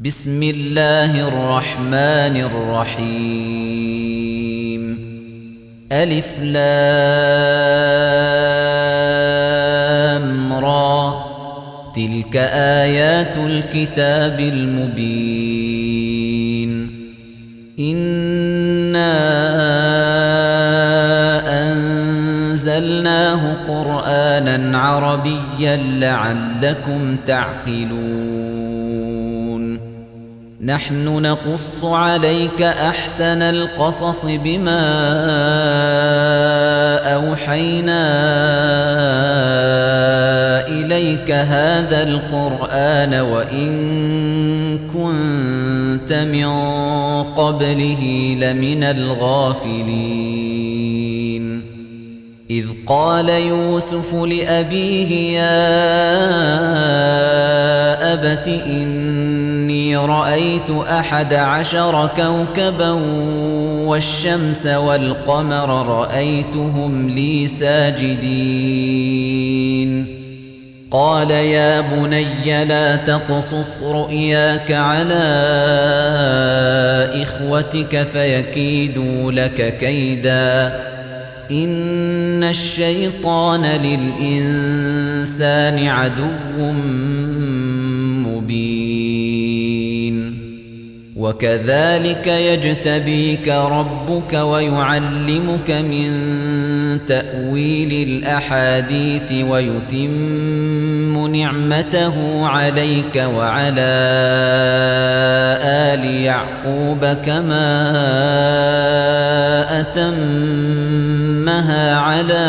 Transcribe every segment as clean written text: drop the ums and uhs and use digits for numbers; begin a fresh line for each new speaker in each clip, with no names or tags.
بسم الله الرحمن الرحيم ألف لام را تلك آيات الكتاب المبين إنا أنزلناه قرآنا عربيا لعلكم تعقلون نحن نقص عليك أحسن القصص بما أوحينا إليك هذا القرآن وإن كنت من قبله لمن الغافلين إذ قال يوسف لأبيه يا أبت إني رأيت 11 كوكبا والشمس والقمر رأيتهم لي ساجدين قال يا بني لا تقصص رؤياك على إخوتك فيكيدوا لك كيدا إن الشيطان للإنسان عدو مبين وكذلك يجتبيك ربك ويعلمك من تأويل الأحاديث ويتم نعمته عليك وعلى آل يعقوب كما أتمها على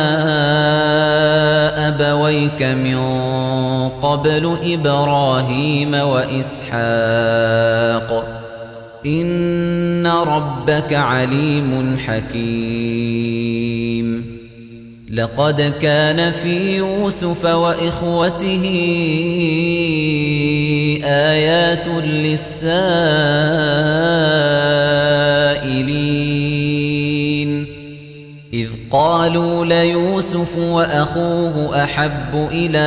أبويك من قبل إبراهيم وإسحاق إن ربك عليم حكيم لقد كان في يوسف وإخوته آيات للسائلين إذ قالوا ليوسف وأخوه أحب إلى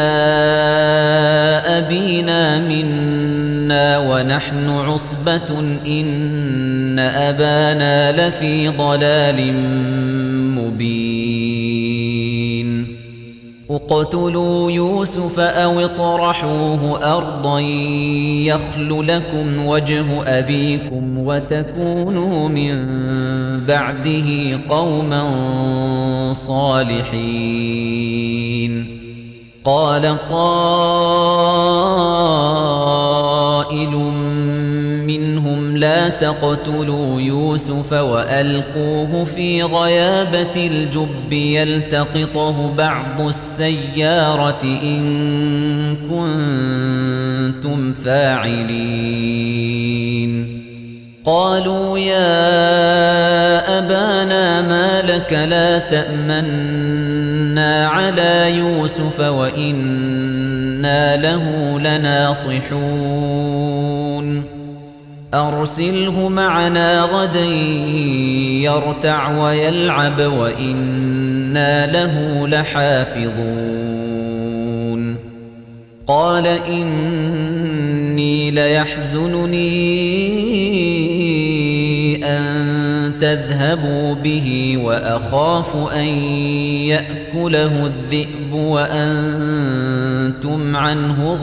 أبينا منا ونحن عصبة إن أبانا لفي ضلال مبين اقتلوا يوسف أو اطرحوه أرضا يخل لكم وجه أبيكم وتكونوا من بعده قوما صالحين قال قائل منهم لا تقتلوا يوسف وألقوه في غيابة الجب يلتقطه بعض السيارة إن كنتم فاعلين قالوا يا أبانا ما لك لا تأمنا على يوسف وإنا له لناصحون أرسله معنا غدا يرتع ويلعب وإنا له لحافظون قال إني ليحزنني أن تذهبوا به وأخاف أن يأكله الذئب وأنتم عنه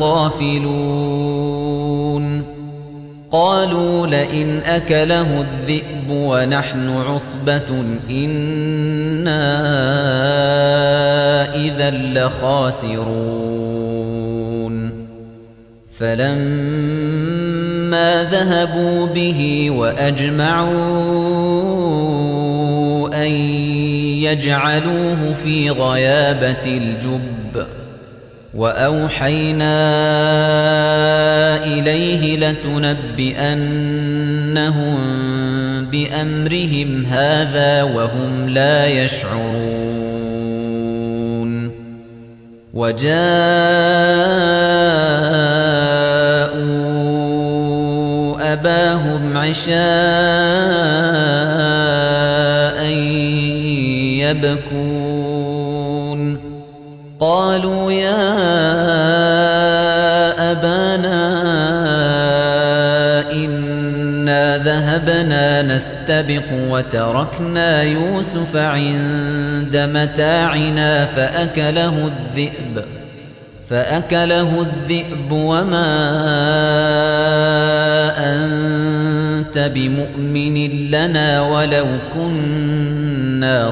غافلون قالوا لئن أكله الذئب ونحن عصبة إنا إذا لخاسرون فلما ذهبوا به وأجمعوا أن يجعلوه في غيابة الجب وأوحينا إليه لتنبئنهم بأمرهم هذا وهم لا يشعرون وجاءوا أباهم عشاء يبكون قالوا يا أبانا إنا ذهبنا نستبق وتركنا يوسف عند متاعنا فأكله الذئب وما أنت بمؤمن لنا ولو كنا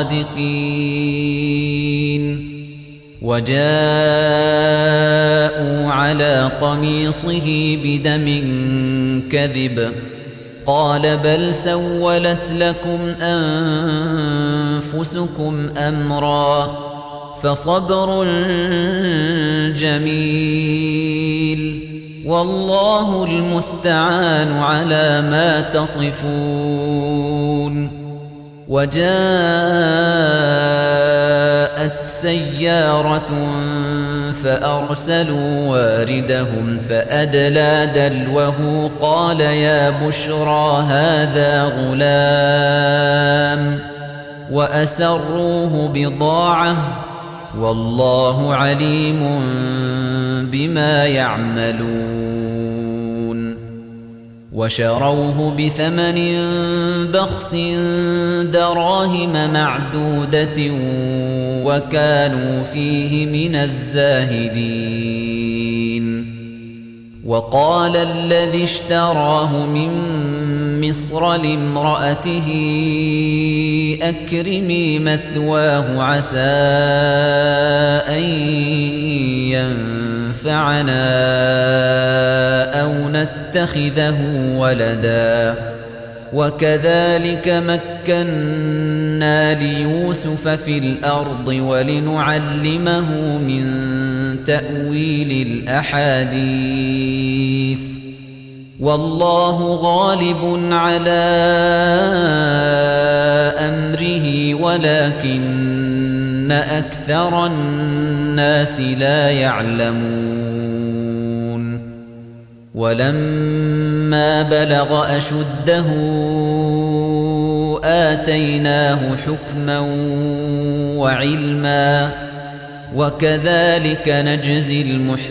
صادقين وجاءوا على قميصه بدم كذب قال بل سولت لكم أنفسكم أمرا فصبر جميل والله المستعان على ما تصفون وجاءت سيارة فأرسلوا واردهم فأدلى دلوه قال يا بشرى هذا غلام وأسروه بضاعة والله عليم بما يعملون وشروه بثمن بخس دراهم معدودة وكانوا فيه من الزاهدين وقال الذي اشتراه من مصر لامرأته أكرمي مثواه عسى أن ينفعنا أو نتخذه ولدا وكذلك مكنا ليوسف في الأرض ولنعلمه من تأويل الأحاديث والله غالب على أمره ولكن أكثر الناس لا يعلمون ولما بلغ أشده آتيناه حكما وعلما وكذلك نجزي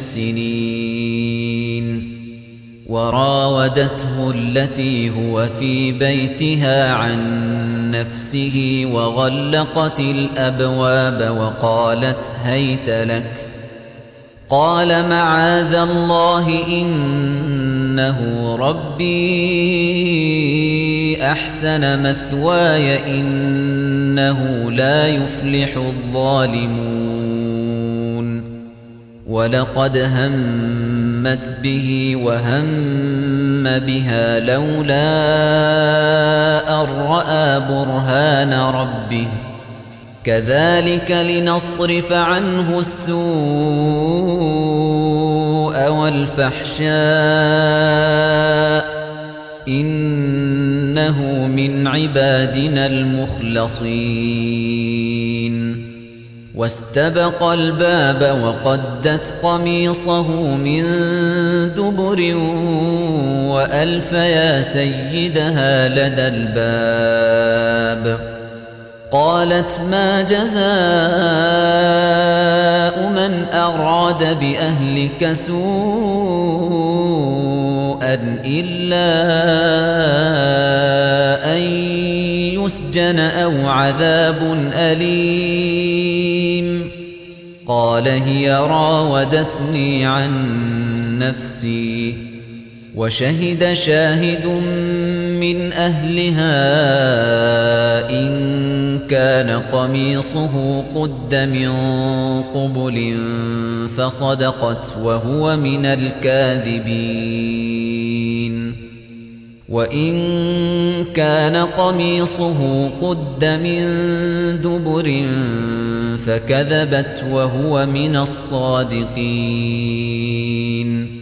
المحسنين وراودته التي هو في بيتها عن نفسه وغلقت الأبواب وقالت هيت لك قال معاذ الله إنه ربي أحسن مثواي إنه لا يفلح الظالمون ولقد همت به وهم بها لولا أن رأى برهان ربه كذلك لنصرف عنه السوء والفحشاء إنه من عبادنا المخلصين واستبق الباب وقدت قميصه من دبر وألف يا سيدها لدى الباب قالت ما جزاء من أراد بأهلك سوءا إلا أن يسجن أو عذاب أليم قال هي راودتني عن نفسي وشهد شاهد من أهلها إن كان قميصه قد من قبل فصدقت وهو من الكاذبين وإن كان قميصه قد من دبر فكذبت وهو من الصادقين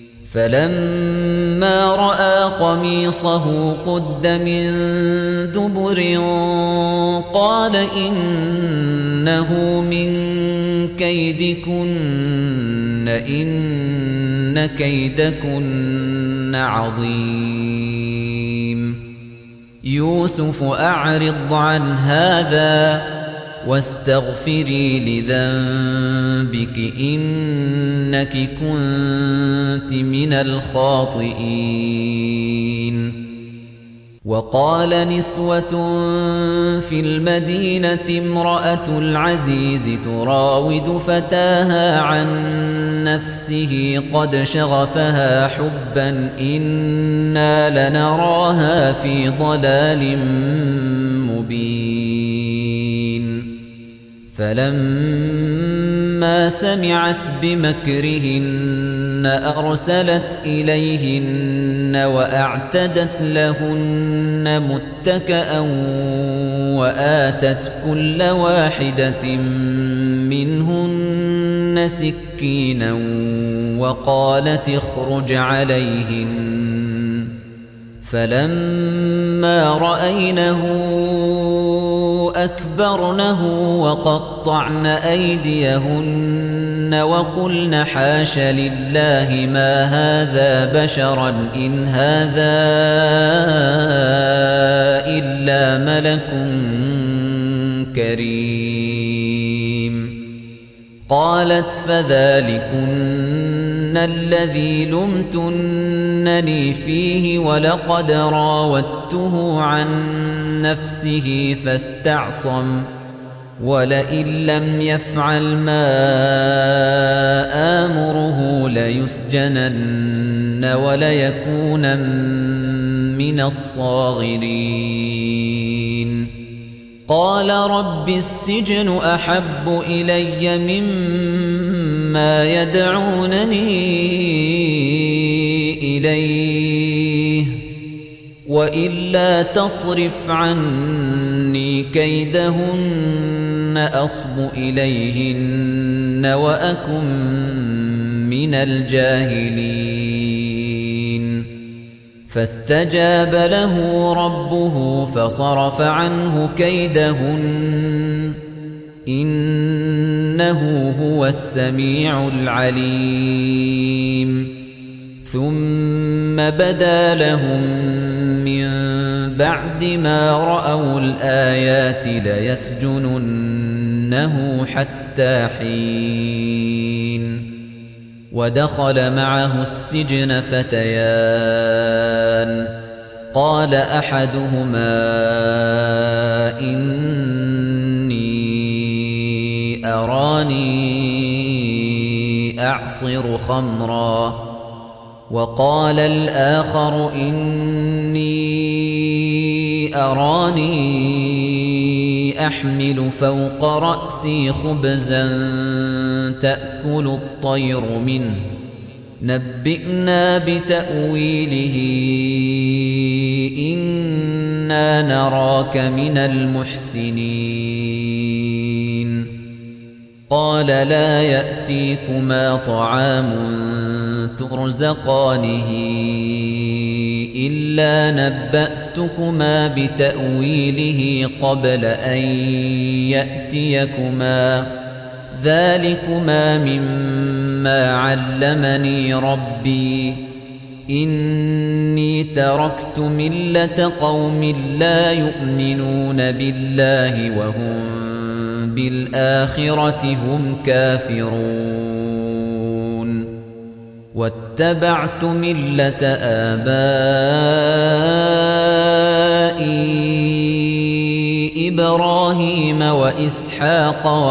فلما رأى قميصه قد من دبر قال إنه من كيدكن إن كيدكن عظيم يوسف أعرض عن هذا واستغفري لذنبك إنك كنت من الخاطئين وقال نسوة في المدينة امرأة العزيز تراود فتاها عن نفسه قد شغفها حبا إنا لنراها في ضلال مبين فلما سمعت بمكرهن أرسلت إليهن وأعتدت لهن متكأ وآتت كل واحدة منهن سكينا وقالت اخرج عليهن فلما رأينه أكبرنه وقطعن أيديهن وقلن حاش لله ما هذا بشرا إن هذا إلا ملك كريم قالت فذلكن الذي لمتنني فيه ولقد راودته عن نفسه فاستعصم ولئن لم يفعل ما آمره ليسجنن وليكونن من الصاغرين قال رب السجن أحب إلي مما يدعونني إليه وإلا تصرف عني كيدهن أصب إليهن وأكن من الجاهلين فاستجاب له ربه فصرف عنه كيدهن إنه هو السميع العليم ثم بدا لهم من بعد ما رأوا الآيات ليسجننه حتى حين ودخل معه السجن فتيان قال أحدهما إني أراني أعصر خمرا وقال الآخر إني أراني أحمل فوق رأسي خبزا تأكل الطير منه نبئنا بتأويله إنا نراك من المحسنين قال لا يأتيكما طعام ترزقانه إلا نبأتكما بتأويله قبل أن يأتيكما ذلكما مما علمني ربي إني تركت ملة قوم لا يؤمنون بالله وهم بالآخرة هم كافرون واتبعت ملة آبائي إبراهيم وإسحاق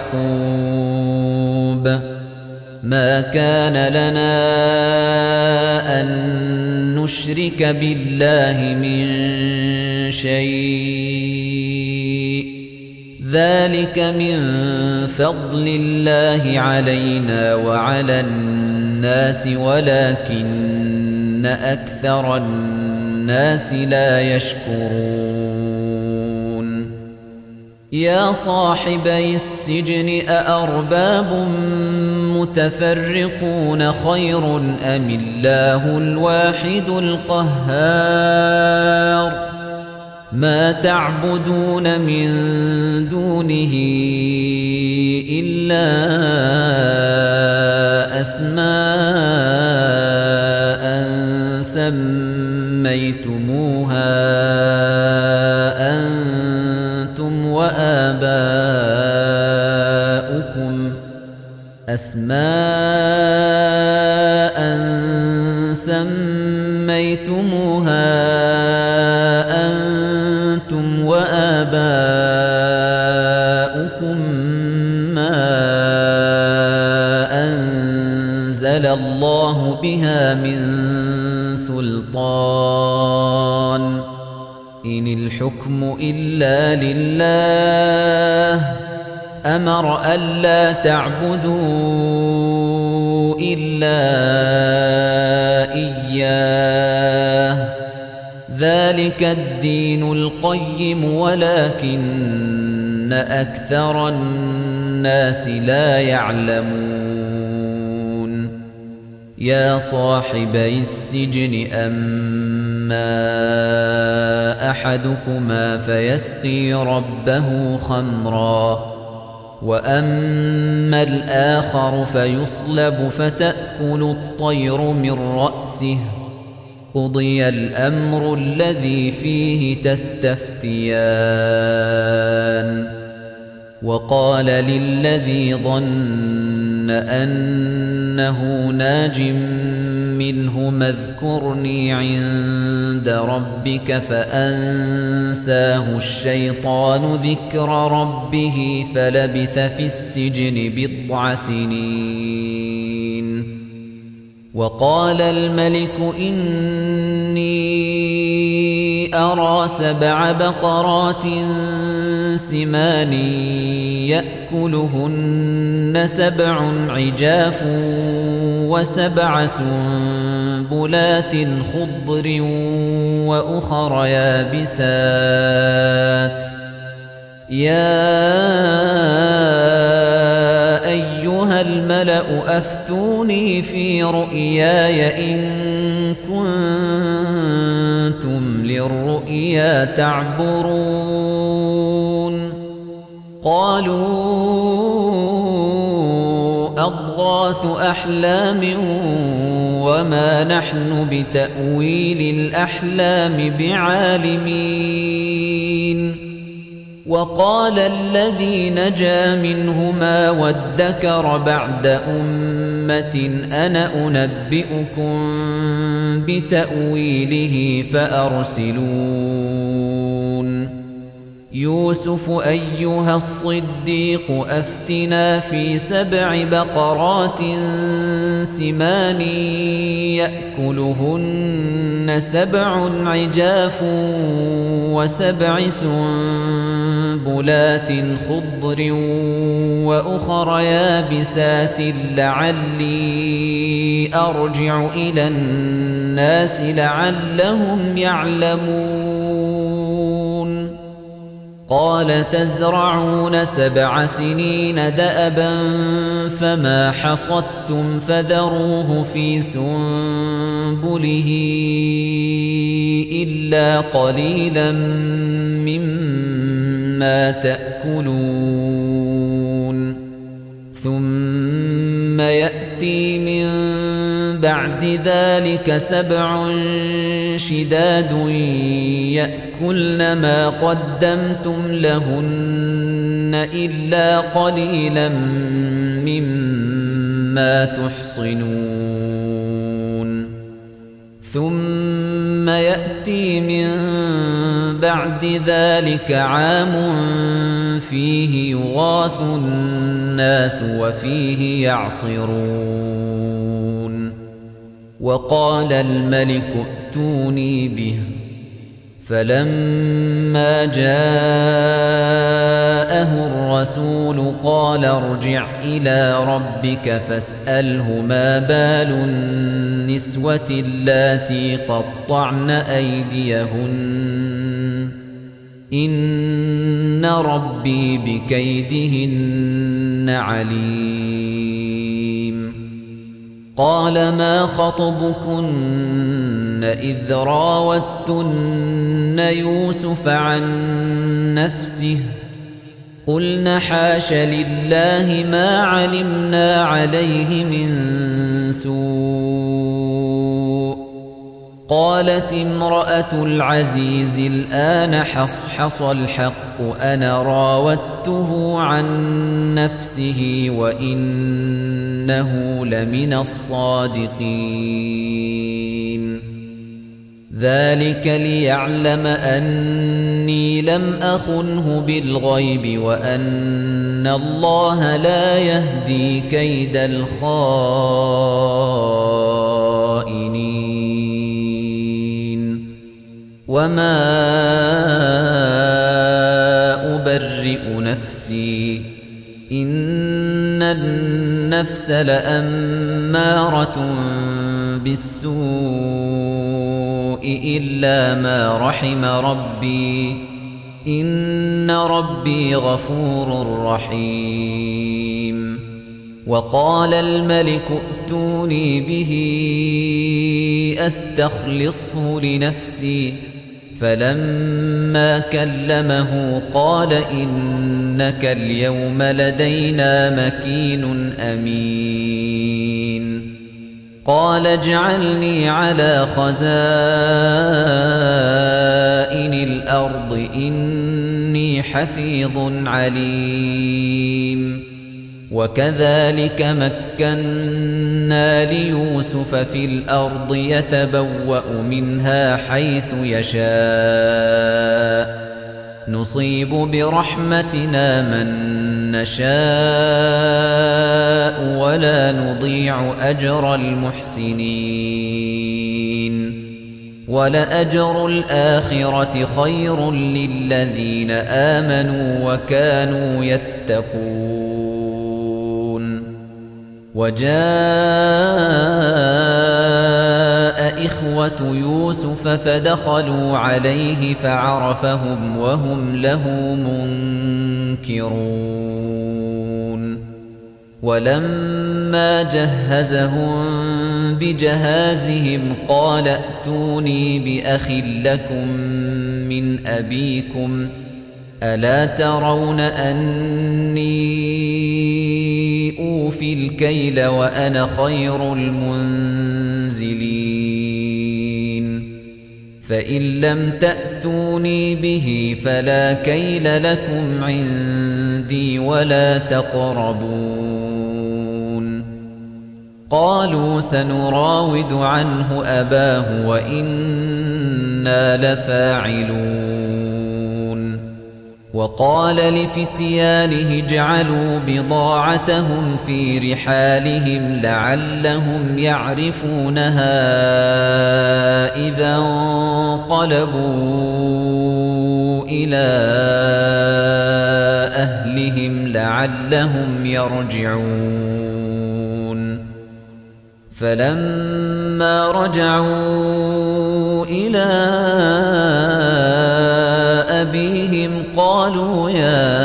ويعقوب ما كان لنا أن نشرك بالله من شيء ذلك من فضل الله علينا وعلى الناس ولكن أكثر الناس لا يشكرون يا صاحبي السجن أأرباب متفرقون خير أم الله الواحد القهار ما تعبدون من دونه إلا أسماء سميتموها أنتم وآباؤكم أَسْمَاءً سَمَّيْتُمُوهَا أَنتُمْ وَآبَاؤُكُم مَّا أَنزَلَ اللَّهُ بِهَا مِن سُلْطَانٍ إِنِ الْحُكْمُ إِلَّا لِلَّهِ أَمَرَ أَلَّا تَعْبُدُوا إِلَّا إِيَّاهُ ذَلِكَ الدِّينُ الْقَيِّمُ وَلَكِنَّ أَكْثَرَ النَّاسِ لَا يَعْلَمُونَ يَا صَاحِبَيِ السِّجْنِ أَمَّا أَحَدُكُمَا فَيَسْقِي رَبَّهُ خَمْرًا وَأَمَّا الْآخَرُ فَيُصْلَبُ فَتَأْكُلُ الطَّيْرُ مِنْ رَأْسِهِ قُضِيَ الْأَمْرُ الَّذِي فِيهِ تَسْتَفْتِيَانِ وَقَالَ لِلَّذِي ظَنَّ أَنَّهُ نَاجٍ مِّنْهُمَا اذْكُرْنِي عِندَ رَبِّكَ فَأَنسَاهُ الشَّيْطَانُ ذِكْرَ رَبِّهِ فَلَبِثَ فِي السِّجْنِ بِضْعَ سِنِينَ وَقَالَ الْمَلِكُ إِنِّي أَرَىٰ 7 بَقَرَاتٍ سِمَانٍ يَأْكُلُهُنَّ 7 عِجَافٌ و7 سُنبُلَاتٍ خُضْرٍ وَأُخَرَ يَابِسَاتٍ يَا أَيُّهَا الْمَلَأُ أَفْتُونِي فِي رُؤْيَايَ إِن كُنتُمْ لِلرُّؤْيَا تَعْبُرُونَ قَالُوا أَضْغَاثُ أَحْلَامٍ وَمَا نَحْنُ بِتَأْوِيلِ الْأَحْلَامِ بِعَالِمِينَ وَقَالَ الَّذِي نَجَا مِنْهُمَا وَادَّكَرَ بَعْدَ أُمَّةٍ أَنَا أُنَبِّئُكُم بِتَأْوِيلِهِ فَأَرْسِلُونِ يُوسُفُ أَيُّهَا الصِّدِّيقُ أَفْتِنَا فِي 7 بَقَرَاتٍ سِمَانٍ يَأْكُلُهُنَّ 7 عِجَافٌ و7 سُنبُلَاتٍ خُضْرٍ وَأُخَرَ يَابِسَاتٍ لَعَلِّي أَرْجِعُ إِلَى النَّاسِ لَعَلَّهُمْ يَعْلَمُونَ قَالَ تَزْرَعُونَ 7 سِنِينَ دَأَبًا فَمَا حَصَدتُّمْ فَذَرُوهُ فِي سُنبُلِهِ إِلَّا قَلِيلًا مِّمَّا تَأْكُلُونَ ثُمَّ يَأْتِي مِن بَعْدِ ذَلِكَ 7 شِدَادٌ يَأْكُلْنَ مَا قَدَّمْتُمْ لَهُنَّ إِلَّا قَلِيلًا مِّمَّا تُحْصِنُونَ ثُمَّ يَأْتِي مِن بَعْدِ ذَلِكَ عَامٌ فِيهِ يُغَاثُ النَّاسُ وَفِيهِ يَعْصِرُونَ وَقَالَ الْمَلِكُ ائْتُونِي بِهِ فَلَمَّا جَاءَهُ الرَّسُولُ قَالَ ارْجِعْ إِلَىٰ رَبِّكَ فَاسْأَلْهُ مَا بَالُ النِّسْوَةِ اللَّاتِي قَطَّعْنَ أَيْدِيَهُنَّ إِنَّ رَبِّي بِكَيْدِهِنَّ عَلِيمٌ قَالَ مَا خَطْبُكُنَّ إِذْ رَاوَدتُّنَّ يُوسُفَ عَن نَّفْسِهِ قُلْنَ حَاشَ لِلَّهِ مَا عَلِمْنَا عَلَيْهِ مِن سُوءٍ قَالَتِ امْرَأَتُ الْعَزِيزِ الْآنَ حَصْحَصَ الْحَقُّ أَنَا رَاوَدتُّهُ عَن نَّفْسِهِ وَإِنَّهُ إنه لمن الصادقين ذلك ليعلم أني لم أخنه بالغيب وأن الله لا يهدي كيد الخائنين وما أبرئ نفسي إن النفس لأمارة بالسوء إلا ما رحم ربي إن ربي غفور رحيم وقال الملك ائتوني به أستخلصه لنفسي فلما كلمه قال إنك اليوم لدينا مكين أمين قال اجعلني على خزائن الأرض إني حفيظ عليم وكذلك مكنا ليوسف في الأرض يتبوأ منها حيث يشاء نصيب برحمتنا من نشاء ولا نضيع أجر المحسنين ولأجر الآخرة خير للذين آمنوا وكانوا يتقون وجاء إخوة يوسف فدخلوا عليه فعرفهم وهم له منكرون ولما جهزهم بجهازهم قال ائتوني بأخ لكم من أبيكم ألا ترون أني أوفي الكيل وأنا خير المنزلين فإن لم تأتوني به فلا كيل لكم عندي ولا تقربون قالوا سنراود عنه أباه وإنا لفاعلون وقال لفتيانه اجعلوا بضاعتهم في رحالهم لعلهم يعرفونها إذا انقلبوا إلى أهلهم لعلهم يرجعون فلما رجعوا إلى أبيهم قالوا يا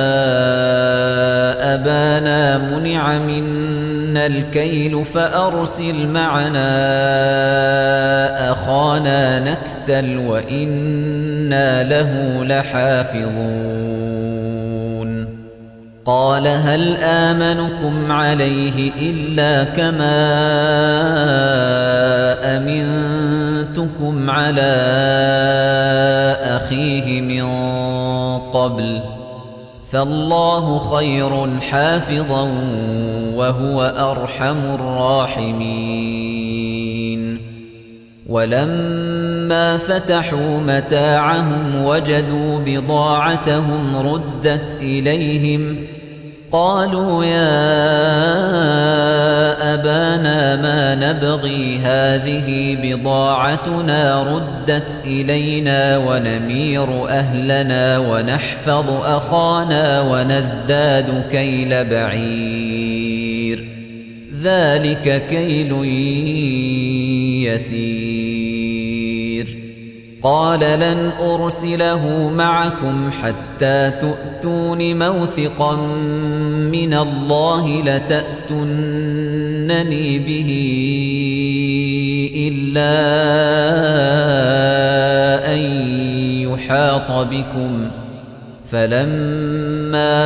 أبانا منع منا الكيل فأرسل معنا أخانا نكتل وإنا له لحافظون قال هل آمنكم عليه إلا كما أمنتكم على أخيه من قبل فالله خير حافظا وهو أرحم الراحمين ولما فتحوا متاعهم وجدوا بضاعتهم ردت إليهم قالوا يا أبانا ما نبغي هذه بضاعتنا ردت إلينا ونمير أهلنا ونحفظ أخانا ونزداد كيل بعير ذلك كيل يسير قال لن أرسله معكم حتى تؤتون موثقا من الله لتأتونني به إلا أن يحاط بكم فلما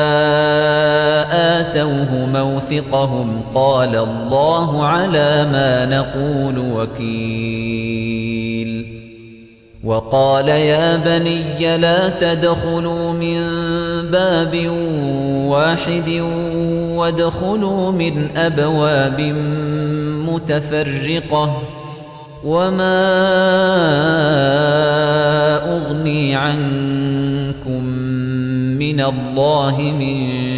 آتوه موثقهم قال الله على ما نقول وكيل وقال يا بني لا تدخلوا من باب واحد وادخلوا من أبواب متفرقة وما أغني عنكم من الله من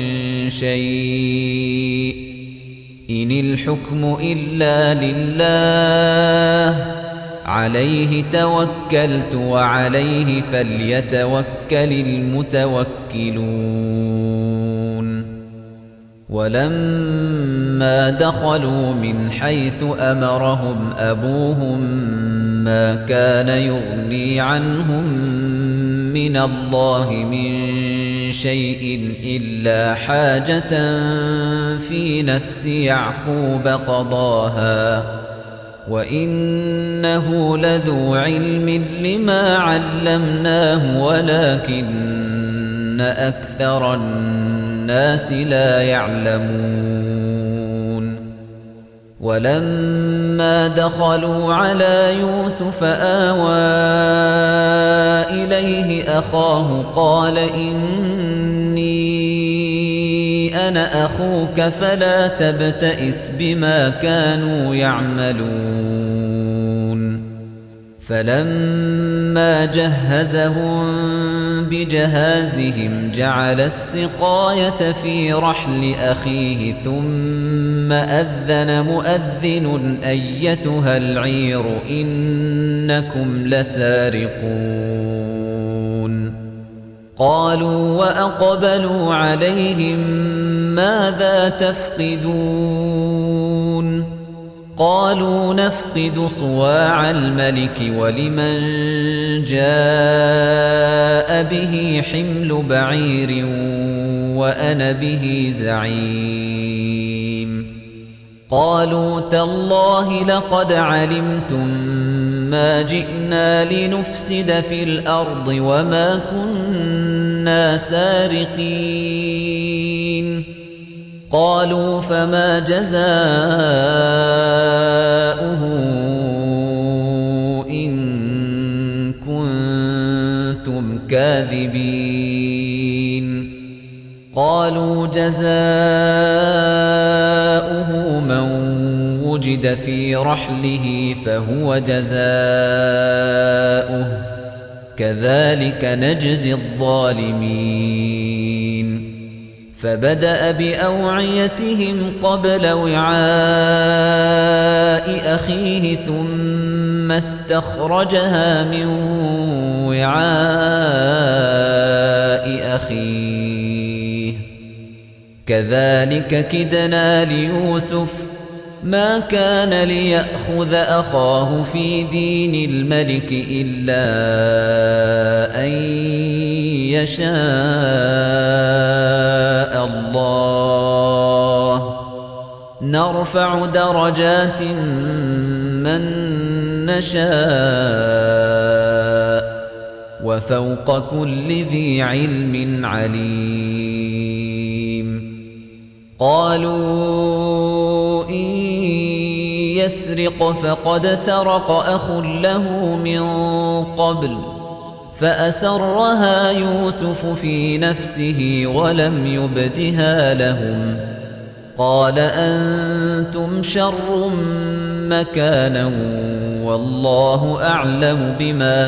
شيء إن الحكم إلا لله عليه توكلت وعليه فليتوكل المتوكلون ولما دخلوا من حيث أمرهم أبوهم ما كان يغني عنهم من الله من شيء إلا حاجة في نفس يعقوب قضاها وإنه لذو علم لما علمناه ولكن أكثر الناس لا يعلمون ولما دخلوا على يوسف آوى إليه أخاه قال إني أنا أخوك فلا تبتئس بما كانوا يعملون فلما جهزهم بجهازهم جعل السقاية في رحل أخيه ثم أذن مؤذن أيتها العير إنكم لسارقون قالوا وأقبلوا عليهم ماذا تفقدون قالوا نفقد صواع الملك ولمن جاء به حمل بعير وأنا به زعيم قالوا تالله لقد علمتم ما جئنا لنفسد في الأرض وما كنا سارقين قالوا فما جزاؤه إن كنتم كاذبين قالوا جزاؤه من وجد في رحله فهو جزاؤه كذلك نجزي الظالمين فبدأ بأوعيتهم قبل وعاء أخيه ثم استخرجها من وعاء أخيه كذلك كدنا ليوسف ما كان ليأخذ أخاه في دين الملك إلا أن يشاء الله نرفع درجات من نشاء وفوق كل ذي علم عليم قالوا إن يسرق فقد سرق أخ له من قبل فأسرها يوسف في نفسه ولم يبدها لهم قال أنتم شر مكانا والله أعلم بما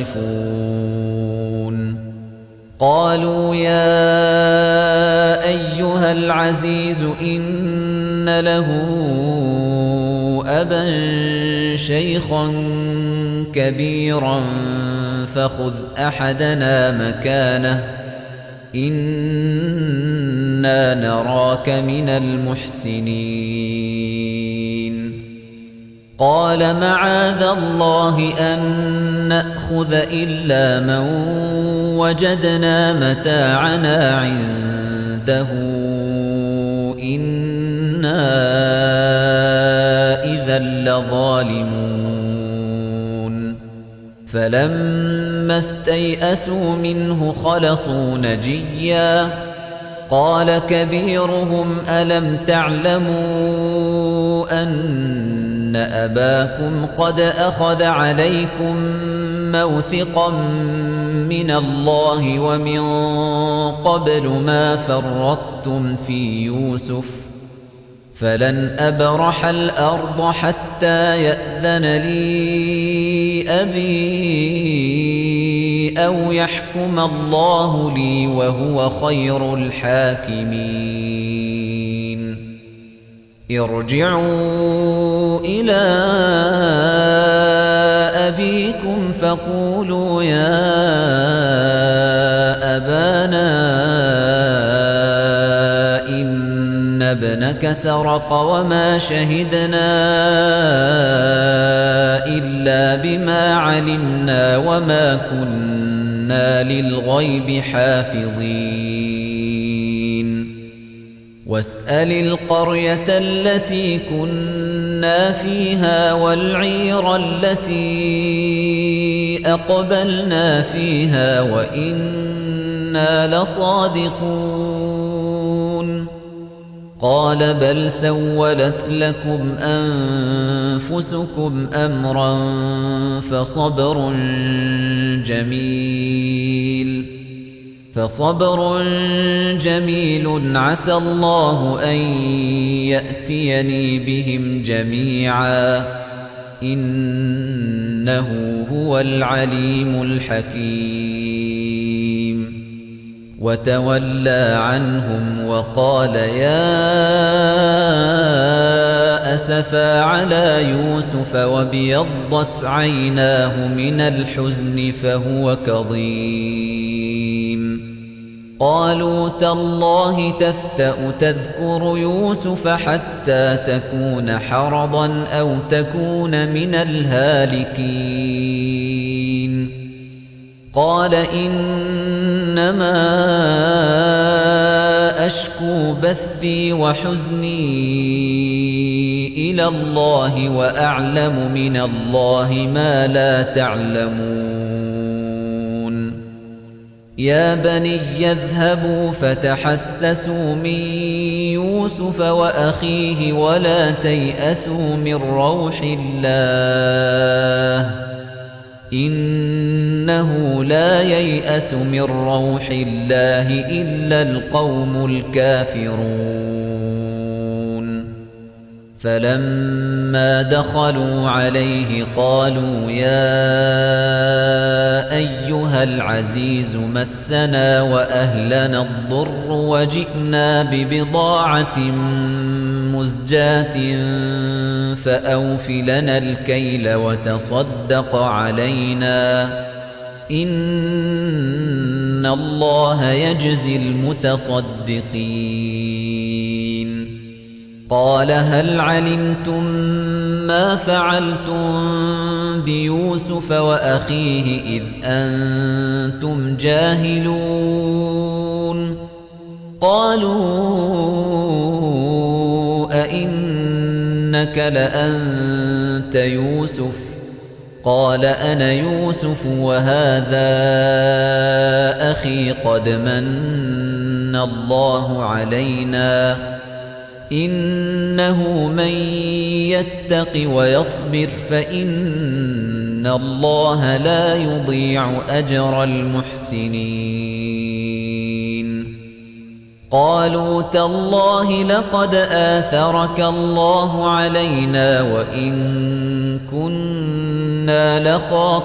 تصفون قالوا يا أيها العزيز إن له أبا شيخا كبيرا فخذ أحدنا مكانه إنا نراك من المحسنين قال معاذ الله أن نأخذ إلا من وجدنا متاعنا عنده إنا إذا لظالمون فلما استيئسوا منه خلصوا نجيا قال كبيرهم ألم تعلموا أن إن أباكم قد أخذ عليكم موثقا من الله ومن قبل ما فرطتم في يوسف فلن أبرح الأرض حتى يأذن لي أبي أو يحكم الله لي وهو خير الحاكمين ارجعوا إلى أبيكم فقولوا يا أبانا إن ابنك سرق وما شهدنا إلا بما علمنا وما كنا للغيب حافظين واسأل القرية التي كنا فيها والعير التي أقبلنا فيها وإنا لصادقون قال بل سولت لكم أنفسكم أمرا فصبر جميل عسى الله أن يأتيني بهم جميعا إنه هو العليم الحكيم وتولى عنهم وقال يا أسفا على يوسف وابيضت عيناه من الحزن فهو كظيم قالوا تالله تفتأ تذكر يوسف حتى تكون حرضا أو تكون من الهالكين قال إنما أشكو بثي وحزني إلى الله وأعلم من الله ما لا تعلمون يا بني يذهبوا فتحسسوا من يوسف وأخيه ولا تيأسوا من روح الله إنه لا ييأس من روح الله إلا القوم الكافرون فلما دخلوا عليه قالوا يا أيها العزيز مسنا وأهلنا الضر وجئنا ببضاعة مزجاة فأوف لنا الكيل وتصدق علينا إن الله يجزي المتصدقين قال هل علمتم ما فعلتم بيوسف وأخيه إذ أنتم جاهلون قالوا أئنك لأنت يوسف قال أنا يوسف وهذا أخي قد من الله علينا إنه من يتق ويصبر فإن الله لا يضيع أجر المحسنين قالوا تالله لقد آثرك الله علينا وإن كنا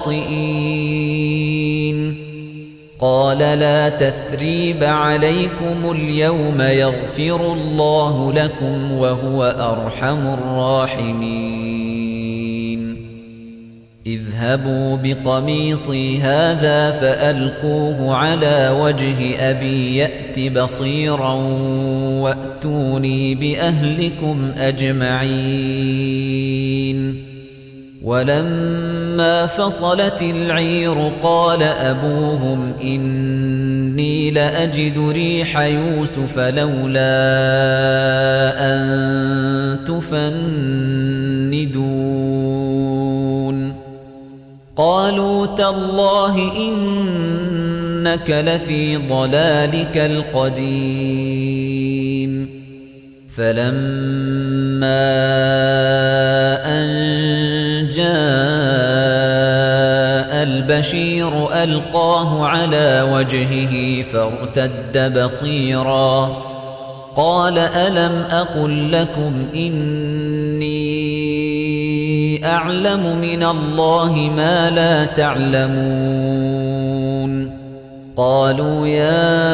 لخاطئين قال لا تثريب عليكم اليوم يغفر الله لكم وهو أرحم الراحمين اذهبوا بقميصي هذا فألقوه على وجه أبي يأت بصيرا وأتوني بأهلكم أجمعين ولما فصلت العير قال أبوهم إني لأجد ريح يوسف لولا أن تفندون قالوا تالله إنك لفي ضلالك القديم فلما أن جاء البشير ألقاه على وجهه فارتد بصيرا قال ألم أقل لكم إني أعلم من الله ما لا تعلمون قالوا يا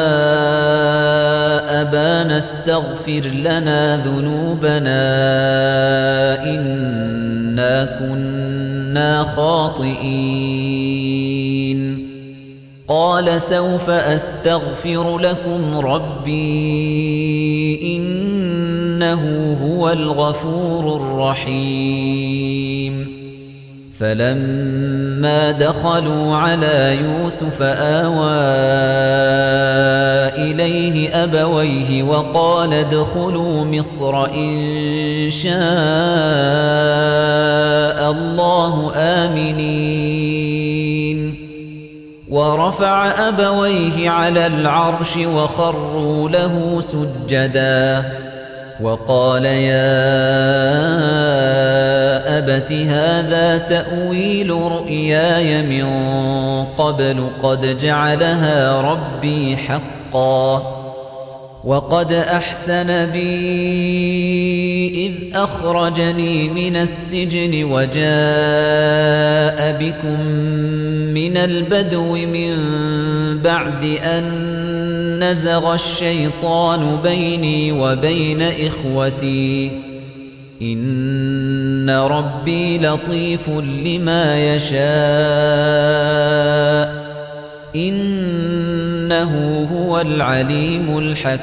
أبانا استغفر لنا ذنوبنا إنا كنا خاطئين قال سوف أستغفر لكم ربي إنه هو الغفور الرحيم فلما دخلوا على يوسف آوى إليه أبويه وقال ادخلوا مصر إن شاء الله آمنين ورفع أبويه على العرش وخروا له سجدا وقال يا أبت هذا تأويل رؤياي من قبل قد جعلها ربي حقا وقد أحسن بي إذ أخرجني من السجن وجاء بكم من البدو من بعد أن نزغ الشيطان بيني وبين إخوتي إن ربي لطيف لما يشاء إنه هو العليم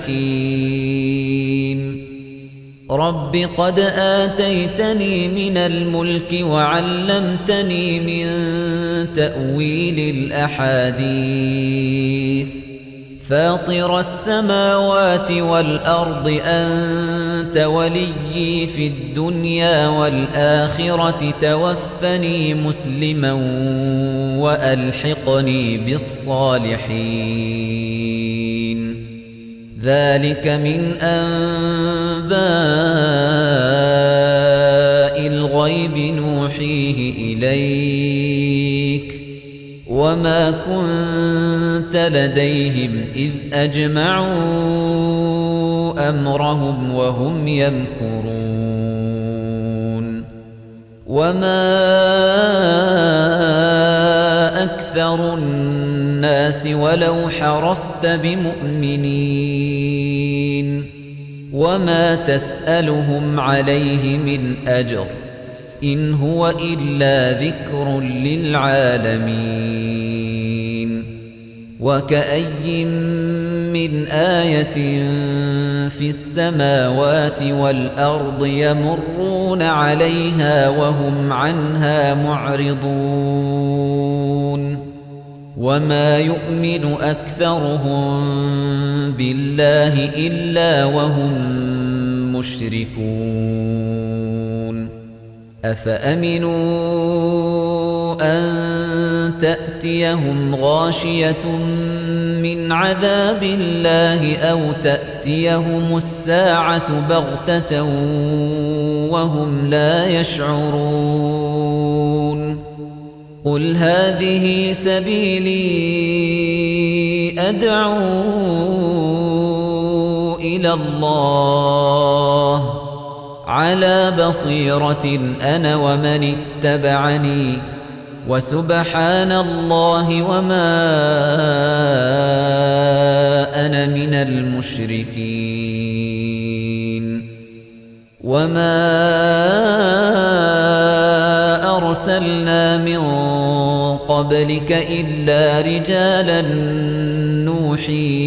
الحكيم رب قد آتيتني من الملك وعلمتني من تأويل الأحاديث فاطر السماوات والأرض أنت وليي في الدنيا والآخرة توفني مسلما وألحقني بالصالحين ذلك من أنباء الغيب نوحيه إليك وما كنت لديهم إذ أجمعوا أمرهم وهم يمكرون وما أكثر الناس ولو حرصت بمؤمنين وما تسألهم عليه من أجر إن هو إلا ذكر للعالمين وكأي من آية في السماوات والأرض يمرون عليها وهم عنها معرضون وما يؤمن أكثرهم بالله إلا وهم مشركون أفأمنوا أن تأتيهم غاشية من عذاب الله أو تأتيهم الساعة بغتة وهم لا يشعرون قل هذه سبيلي أدعو إلى الله على بصيرة أنا ومن اتبعني وسبحان الله وما أنا من المشركين وما أرسلنا من قبلك إلا رجالا نوحي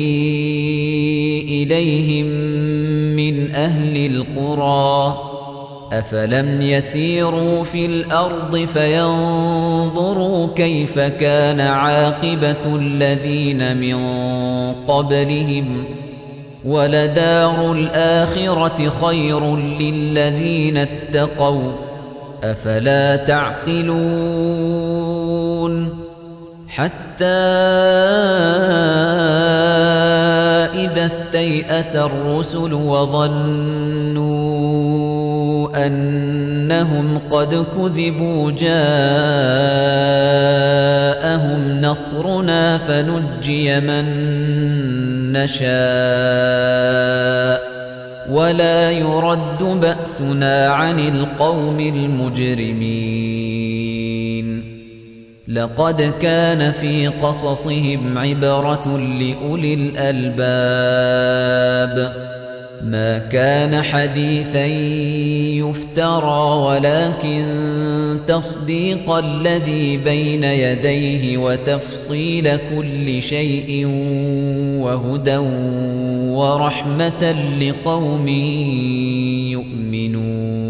إليهم من أهل القرى أفلم يسيروا في الأرض فينظروا كيف كان عاقبة الذين من قبلهم ولدار الآخرة خير للذين اتقوا أفلا تعقلون حتى إذا استيأس الرسل وظنوا أن إنهم قد كذبوا جاءهم نصرنا فنجي من نشاء ولا يرد بأسنا عن القوم المجرمين لقد كان في قصصهم عبرة لأولي الألباب ما كان حديثا يفترى ولكن تصديق الذي بين يديه وتفصيل كل شيء وهدى ورحمة لقوم يؤمنون